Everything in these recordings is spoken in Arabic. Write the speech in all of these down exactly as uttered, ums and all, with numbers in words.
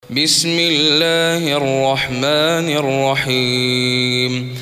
بسم الله الرحمن الرحيم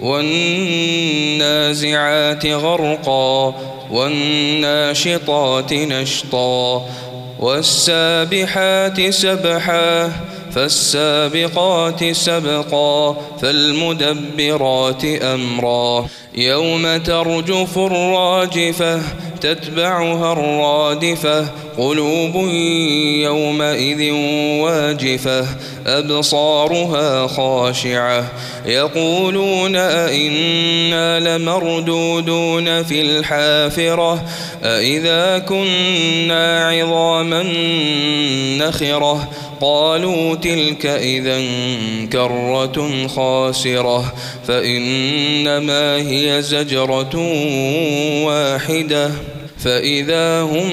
والنازعات غرقا والناشطات نشطا والسابحات سبحا فالسابقات سبقا فالمدبرات أمرا يوم ترجف الراجفة تتبعها الرادفة قلوب يومئذ واجفة أبصارها خاشعة يقولون أئنا لمردودون في الحافرة أئذا كنا عظاما نخرة قالوا تلك إذا كرة خاسرة فإنما هي زجرة واحدة فإذا هم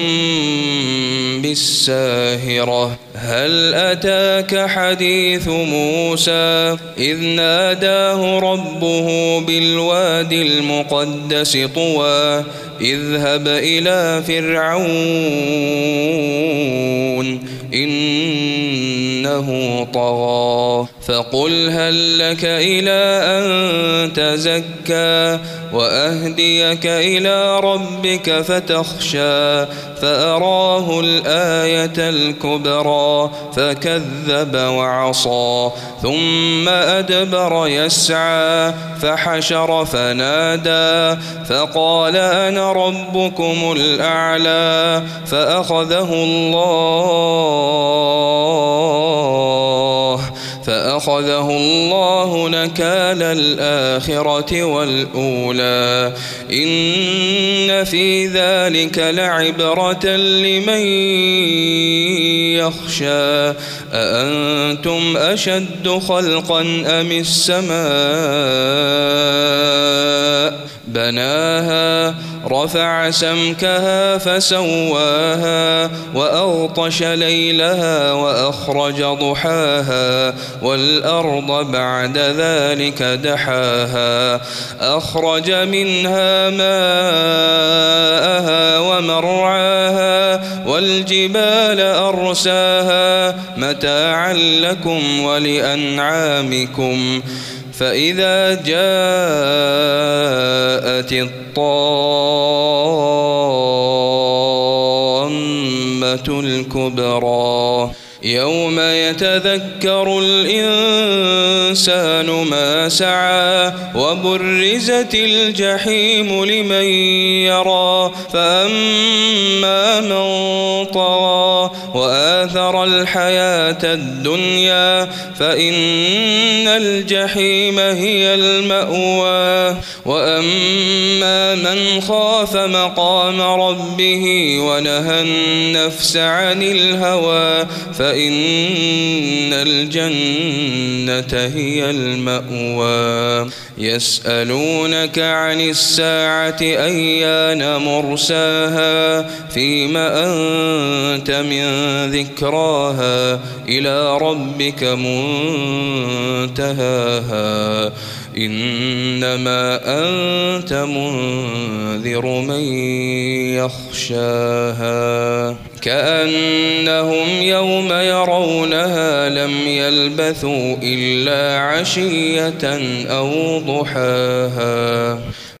بالساهرة هل أتاك حديث موسى إذ ناداه ربه بالوادي المقدس طوى اذهب إلى فرعون إنه طغى فقل هل لك إلى أن تزكى وأهديك إلى ربك فتخشى فأراه الآية الكبرى فكذب وعصى ثم أدبر يسعى فحشر فنادى فقال أنا ربكم الأعلى فأخذه الله فأخذه الله نكال الآخرة والأولى إن في ذلك لعبرة لمن يخشى أأنتم أشد خلقا أم السماء بناها رفع سمكها فسواها وأغطش ليلها وأخرج ضحاها والأرض بعد ذلك دحاها أخرج منها ماءها ومرعاها والجبال أرساها متاعا لكم ولأنعامكم فإذا جاءت الطامة الكبرى يوم يتذكر الإنسان ما سعى وبرزت الجحيم لمن يرى فأما من طغى وآثر الحياة الدنيا فإن الجحيم هي المأوى وأما من خاف مقام ربه ونهى النفس عن الهوى فإن الجنة هي المأوى يسألونك عن الساعة أيان مرساها فيم أنت من ذكراها إلى ربك منتهاها إنما أنت منذر من يخشاها كأنهم يوم يرونها لم يلبثوا إلا عشية أو ضحاها.